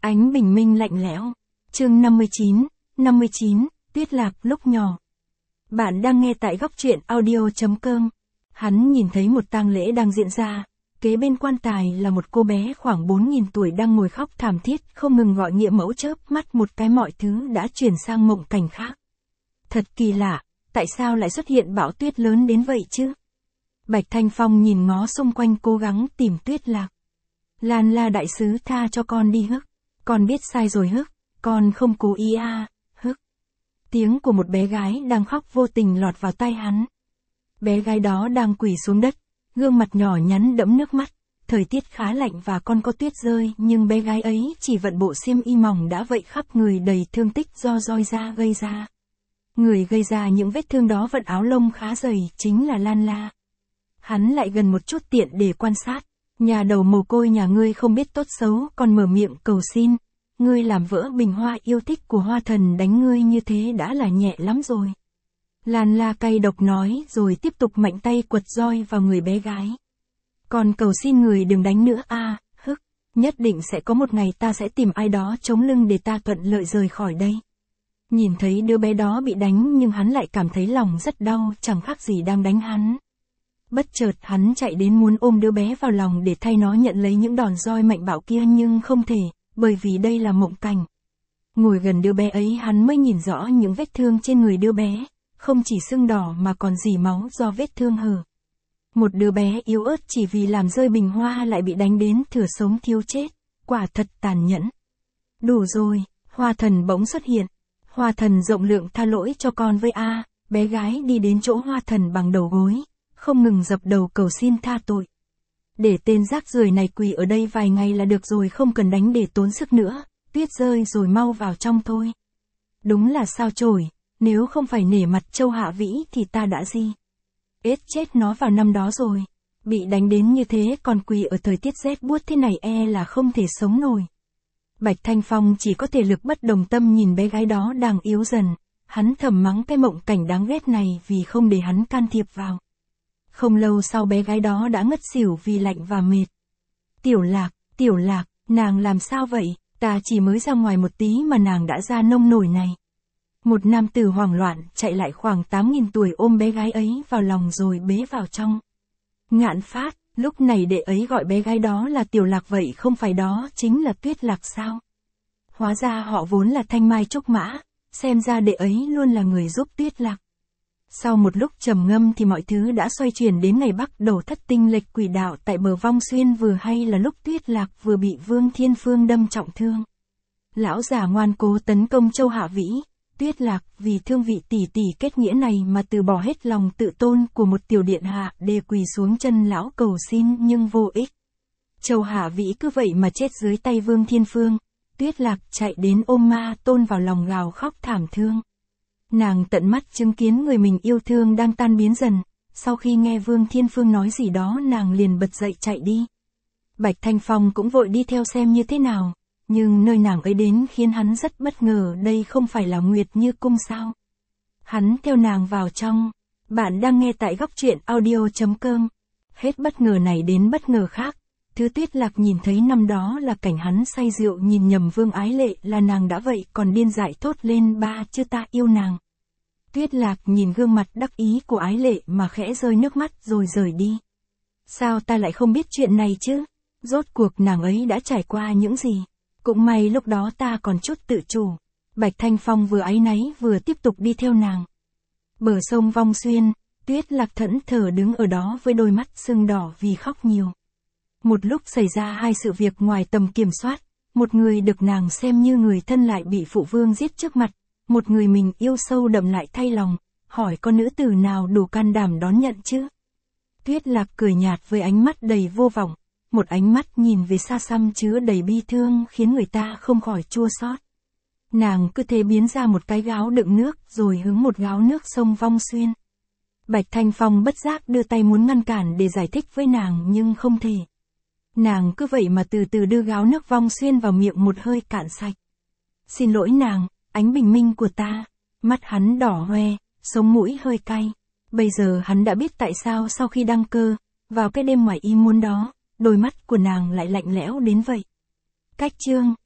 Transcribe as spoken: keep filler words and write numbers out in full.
Ánh bình minh lạnh lẽo. Chương năm mươi chín, năm mươi chín, Tuyết Lạc lúc nhỏ. Bạn đang nghe tại góc truyện audio chấm com. Hắn nhìn thấy một tang lễ đang diễn ra, kế bên quan tài là một cô bé khoảng bốn nghìn tuổi đang ngồi khóc thảm thiết, không ngừng gọi nghĩa mẫu, chớp mắt một cái mọi thứ đã chuyển sang mộng cảnh khác. Thật kỳ lạ, tại sao lại xuất hiện bão tuyết lớn đến vậy chứ? Bạch Thanh Phong nhìn ngó xung quanh cố gắng tìm Tuyết Lạc. Lan La đại sứ tha cho con đi Hức. Con biết sai rồi Hức, con không cố ý à, Hức. Tiếng của một bé gái đang khóc vô tình lọt vào tai hắn. Bé gái đó đang quỳ xuống đất, gương mặt nhỏ nhắn đẫm nước mắt. Thời tiết khá lạnh và còn có tuyết rơi, nhưng bé gái ấy chỉ vận bộ xiêm y mỏng đã vậy khắp người đầy thương tích do roi da gây ra. Người gây ra những vết thương đó vận áo lông khá dày, chính là Lan La. Hắn lại gần một chút tiện để quan sát. Nhà đầu mồ côi nhà ngươi không biết tốt xấu, còn mở miệng cầu xin. Ngươi làm vỡ bình hoa yêu thích của Hoa Thần, đánh ngươi như thế đã là nhẹ lắm rồi. Lan La cay độc nói, rồi tiếp tục mạnh tay quật roi vào người bé gái. Còn cầu xin người đừng đánh nữa a, Hức. Nhất định sẽ có một ngày ta sẽ tìm ai đó chống lưng để ta thuận lợi rời khỏi đây. Nhìn thấy đứa bé đó bị đánh nhưng hắn lại cảm thấy lòng rất đau, chẳng khác gì đang đánh hắn. Bất chợt hắn chạy đến muốn ôm đứa bé vào lòng để thay nó nhận lấy những đòn roi mạnh bạo kia, nhưng không thể, bởi vì đây là mộng cảnh. Ngồi gần đứa bé ấy hắn mới nhìn rõ những vết thương trên người đứa bé, không chỉ sưng đỏ mà còn rỉ máu do vết thương hở. Một đứa bé yếu ớt chỉ vì làm rơi bình hoa lại bị đánh đến thừa sống thiếu chết, quả thật tàn nhẫn. Đủ rồi, Hoa Thần bỗng xuất hiện. Hoa Thần rộng lượng tha lỗi cho con với a. Bé gái đi đến chỗ Hoa Thần bằng đầu gối, không ngừng dập đầu cầu xin tha tội. Để tên rác rưởi này quỳ ở đây vài ngày là được rồi, không cần đánh để tốn sức nữa, tuyết rơi rồi mau vào trong thôi. Đúng là sao chổi, nếu không phải nể mặt Châu Hạ Vĩ thì ta đã gì. Ết chết nó vào năm đó rồi, bị đánh đến như thế còn quỳ ở thời tiết rét buốt thế này e là không thể sống nổi. Bạch Thanh Phong chỉ có thể lực bất đồng tâm nhìn bé gái đó đang yếu dần, hắn thầm mắng cái mộng cảnh đáng ghét này vì không để hắn can thiệp vào. Không lâu sau bé gái đó đã ngất xỉu vì lạnh và mệt. Tiểu Lạc, Tiểu Lạc, nàng làm sao vậy, ta chỉ mới ra ngoài một tí mà nàng đã ra nông nổi này. Một nam tử hoảng loạn chạy lại khoảng tám nghìn tuổi ôm bé gái ấy vào lòng rồi bế vào trong. Ngạn Phát, lúc này đệ ấy gọi bé gái đó là Tiểu Lạc, vậy không phải đó chính là Tuyết Lạc sao? Hóa ra họ vốn là thanh mai trúc mã, xem ra đệ ấy luôn là người giúp Tuyết Lạc. Sau một lúc trầm ngâm thì mọi thứ đã xoay chuyển đến ngày Bắc Đổ thất tinh lệch quỷ đạo tại bờ Vong Xuyên, vừa hay là lúc Tuyết Lạc vừa bị Vương Thiên Phương đâm trọng thương. Lão già ngoan cố tấn công Châu Hạ Vĩ. Tuyết Lạc vì thương vị tỷ tỷ kết nghĩa này mà từ bỏ hết lòng tự tôn của một tiểu điện hạ để quỳ xuống chân lão cầu xin, nhưng vô ích. Châu Hạ Vĩ cứ vậy mà chết dưới tay Vương Thiên Phương. Tuyết Lạc chạy đến ôm Ma Tôn vào lòng gào khóc thảm thương. Nàng tận mắt chứng kiến người mình yêu thương đang tan biến dần, sau khi nghe Vương Thiên Phương nói gì đó nàng liền bật dậy chạy đi. Bạch Thanh Phong cũng vội đi theo xem như thế nào, nhưng nơi nàng ấy đến khiến hắn rất bất ngờ, đây không phải là Nguyệt Như Cung sao? Hắn theo nàng vào trong. Bạn đang nghe tại góc truyện audio chấm com. Hết bất ngờ này đến bất ngờ khác. Thứ Tuyết Lạc nhìn thấy năm đó là cảnh hắn say rượu nhìn nhầm Vương Ái Lệ là nàng đã vậy còn điên dại thốt lên ba chữ ta yêu nàng. Tuyết Lạc nhìn gương mặt đắc ý của Ái Lệ mà khẽ rơi nước mắt rồi rời đi. Sao ta lại không biết chuyện này chứ? Rốt cuộc nàng ấy đã trải qua những gì? Cũng may lúc đó ta còn chút tự chủ. Bạch Thanh Phong vừa áy náy vừa tiếp tục đi theo nàng. Bờ sông Vong Xuyên, Tuyết Lạc thẫn thờ đứng ở đó với đôi mắt sưng đỏ vì khóc nhiều. Một lúc xảy ra hai sự việc ngoài tầm kiểm soát, một người được nàng xem như người thân lại bị phụ vương giết trước mặt, một người mình yêu sâu đậm lại thay lòng, hỏi con nữ tử nào đủ can đảm đón nhận chứ? Tuyết Lạc cười nhạt với ánh mắt đầy vô vọng, một ánh mắt nhìn về xa xăm chứa đầy bi thương khiến người ta không khỏi chua xót. Nàng cứ thế biến ra một cái gáo đựng nước rồi hứng một gáo nước sông Vong Xuyên. Bạch Thanh Phong bất giác đưa tay muốn ngăn cản để giải thích với nàng nhưng không thể. Nàng cứ vậy mà từ từ đưa gáo nước Vong Xuyên vào miệng một hơi cạn sạch. Xin lỗi nàng, ánh bình minh của ta. Mắt hắn đỏ hoe, sống mũi hơi cay. Bây giờ hắn đã biết tại sao sau khi đăng cơ, vào cái đêm ngoài ý muốn đó, đôi mắt của nàng lại lạnh lẽo đến vậy. Cách chương